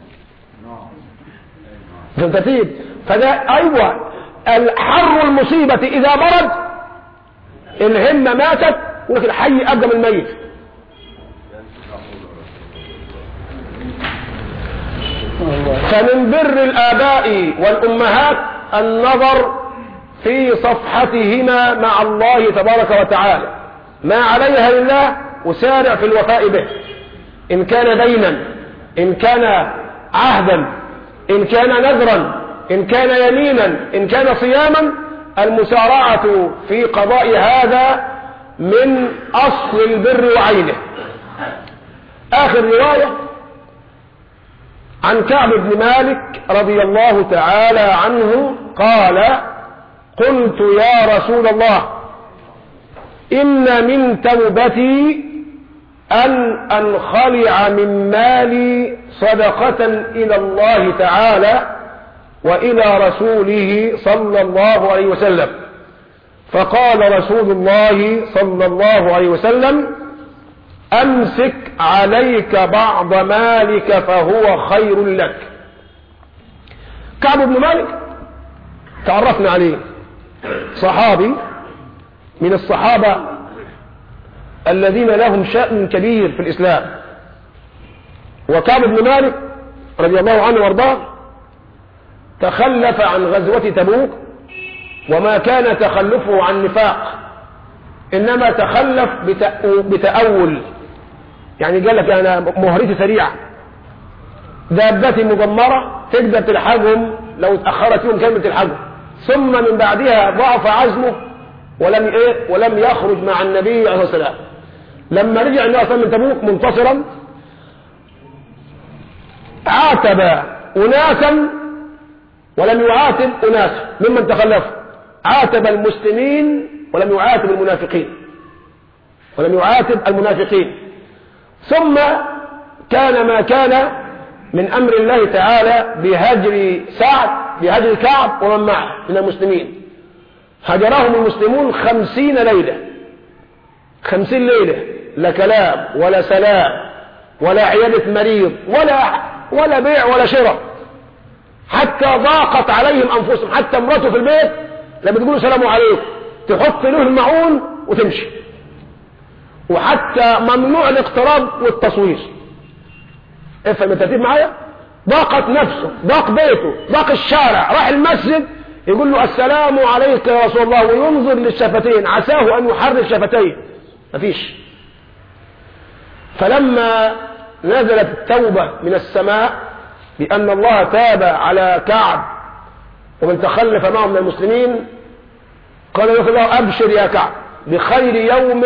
فهمت؟ فده ايوه الحر المصيبه اذا برد الهمه ماتت، ولكن الحي ابقى من الميت. فمن بر الآباء والأمهات النظر في صفحتهما مع الله تبارك وتعالى، ما عليها لله وسارع في الوفاء به، إن كان دينا، إن كان عهدا، إن كان نذرا، إن كان يمينا، إن كان صياما. المسارعة في قضاء هذا من أصل البر وعينه. آخر رواية عن كعب بن مالك رضي الله تعالى عنه قال: قلت يا رسول الله إن من توبتي أن أنخلع من مالي صدقة إلى الله تعالى وإلى رسوله صلى الله عليه وسلم. فقال رسول الله صلى الله عليه وسلم: أمسك عليك بعض مالك فهو خير لك. كعب بن مالك تعرفنا عليه، صحابي من الصحابة الذين لهم شأن كبير في الإسلام. وكعب بن مالك رضي الله عنه وارضاه تخلف عن غزوة تبوك، وما كان تخلفه عن نفاق، إنما تخلف بتأول. يعني قال لك أنا مهرتي سريعة، دابتي مدمرة تقدر تلحقهم، لو اتأخرت يوم كامل تلحقهم. ثم من بعدها ضعف عزمه ولم إيه ولم يخرج مع النبي عليه الصلاة والسلام. لما رجع النبي صلى الله عليه وسلم من تبوك منتصرا عاتب أناسا ولم يعاتب أناسا ممن تخلفوا. عاتب المسلمين ولم يعاتب المنافقين ولم يعاتب المنافقين. ثم كان ما كان من أمر الله تعالى بهجر سعد بهجر كعب ومن معه من المسلمين. هجرهم المسلمون خمسين ليلة، خمسين ليلة، لا كلام ولا سلام ولا عيادة مريض ولا ولا بيع ولا شراء، حتى ضاقت عليهم أنفسهم. حتى امرته في البيت لما تقولوا سلام عليكم تحط له المعون وتمشي. وحتى ممنوع الاقتراب والتصوير. افهم الترتيب معايا؟ ضاقت نفسه، ضاق بيته، ضاق الشارع، راح المسجد يقول له السلام عليك يا رسول الله، وينظر للشفتين عساه أن يحرك شفتيه، مفيش. فلما نزلت التوبة من السماء بأن الله تاب على كعب ومن تخلف معه من المسلمين، قال يا رسول الله أبشر يا كعب بخير يوم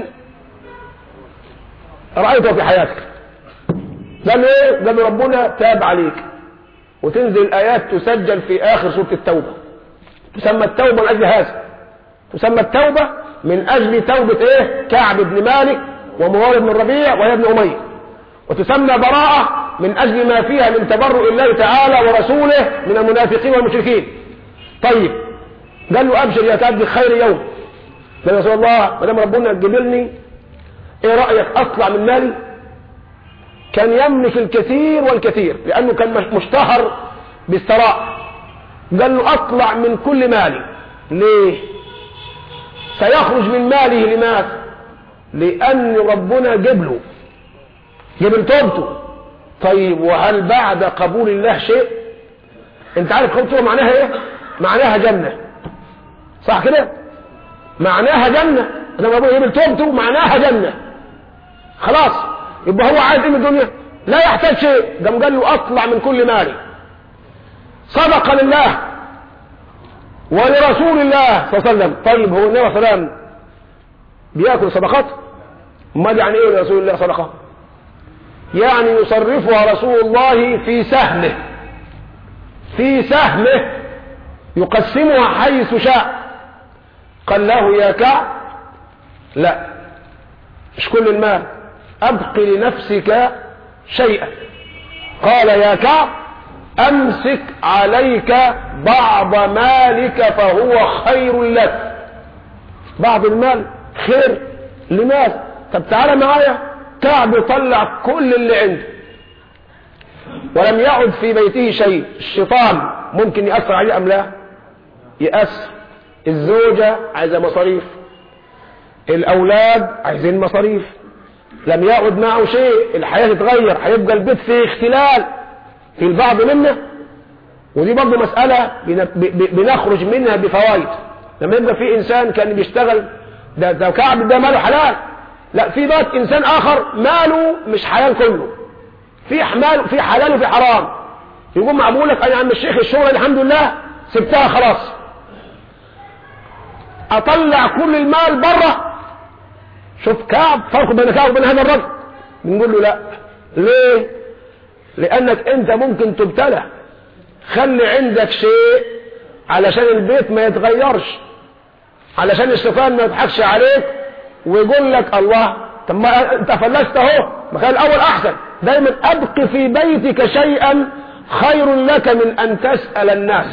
رأيته في حياتك. قال ايه؟ قال ربنا تاب عليك، وتنزل الآيات تسجل في آخر سورة التوبة. تسمى التوبة من أجل هذا، تسمى التوبة من أجل توبة ايه؟ كعب بن مالك وموارد بن الربيع وهي ابن أمية. وتسمى براءة من أجل ما فيها من تبرؤ الله تعالى ورسوله من المنافقين والمشركين. طيب قال له أبشر يا كعب بخير يوم. قال يا رسول الله ما دام ربنا جبلني، ايه رأيك أطلع من مالي؟ كان يملك الكثير والكثير لأنه كان مشتهر بالثراء. قال له أطلع من كل مالي. ليه؟ سيخرج من ماله لماذا؟ لأن ربنا جبله جبل توبته. طيب وهل بعد قبول الله شيء؟ انت عارف قبول توبته معناها ايه؟ معناها جنة، صح كده؟ معناها جنة. لما ربنا جبل توبته معناها جنة. خلاص يبقى هو عايز ايه من الدنيا؟ لا يحتاج شيء. ده قال له اطلع من كل مالي. صدق لله ولرسول الله صلى الله عليه وسلم. طيب هو النبي صلى الله عليه وسلم بياكل صدقات؟ امال يعني ايه لرسول الله صدقه؟ يعني يصرفها رسول الله في سهمه في سهمه يقسمها حيث شاء. قال له يا كعب لا، مش كل المال، ابق لنفسك شيئا. قال يا كعب امسك عليك بعض مالك فهو خير لك. بعض المال خير لماذا؟ طب تعالى معايا. كعب طلع كل اللي عنده ولم يعد في بيته شيء. الشيطان ممكن يأثر عليه أم لا؟ يأثر. الزوجة عايزة مصاريف، الأولاد عايزين مصاريف. لم يعد معه شيء، الحياة تتغير، هيبقى البيت فيه اختلال في البعض منه. ودي برضه مسألة بنخرج منها بفوائد. لما يبقى في إنسان كان بيشتغل ده, ده كعب ده ماله حلال، لا في بات إنسان آخر ماله مش حلال كله، في حمال في حلال وفي حرام. يقوم معقول لك أنا يا عم الشيخ الشغل الحمد لله سبتها خلاص، أطلع كل المال برا. شوف كعب، فرق بين كعب وبين هذا الرجل. بنقول له لا. ليه؟ لأنك أنت ممكن تبتلى. خلي عندك شيء علشان البيت ما يتغيرش، علشان الشيطان ما يضحكش عليك ويقول لك الله طب ما انت فلست اهو، ما كان الاول احسن. دايما ابق في بيتك شيئا خير لك من ان تسأل الناس.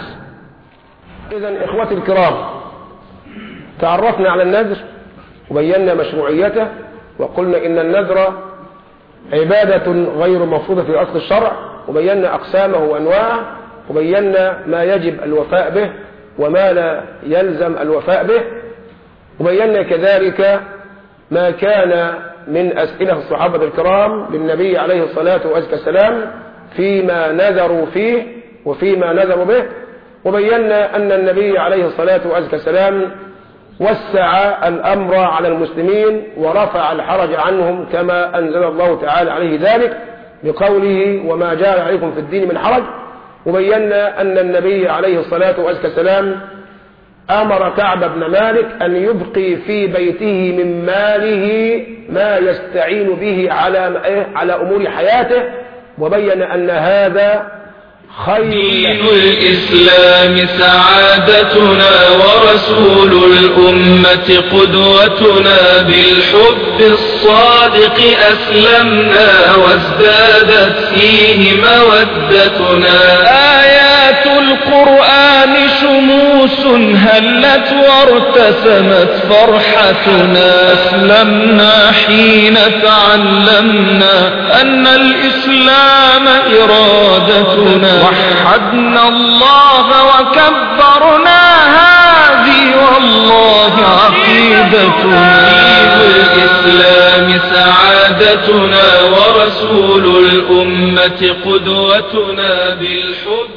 اذا اخوتي الكرام، تعرفنا على النذر وبينا مشروعيته، وقلنا ان النذر عبادة غير مفروضة في اصل الشرع، وبينا اقسامه وانواعه، وبينا ما يجب الوفاء به وما لا يلزم الوفاء به، وبينا كذلك ما كان من أسئلة الصحابة الكرام للنبي عليه الصلاة والسلام فيما نذروا فيه وفيما نذروا به، وبينا أن النبي عليه الصلاة والسلام وسع الأمر على المسلمين ورفع الحرج عنهم كما أنزل الله تعالى عليه ذلك بقوله وما جعل عليكم في الدين من حرج. وبينا أن النبي عليه الصلاة والسلام أمر كعب بن مالك أن يبقي في بيته من ماله ما يستعين به على على أمور حياته، وبين أن هذا خير. دين الإسلام سعادتنا ورسول الأمة قدوتنا، بالحب الصادق أسلمنا وازدادت فيه مودتنا. آيات القرآن شموس هلت وارتسمت فرحتنا، أسلمنا حين تعلمنا أن الإسلام إرادتنا، وحدنا الله وكبرنا هذه والله عقيدتنا. دين الإسلام سعادتنا ورسول الأمة قدوتنا، بالحب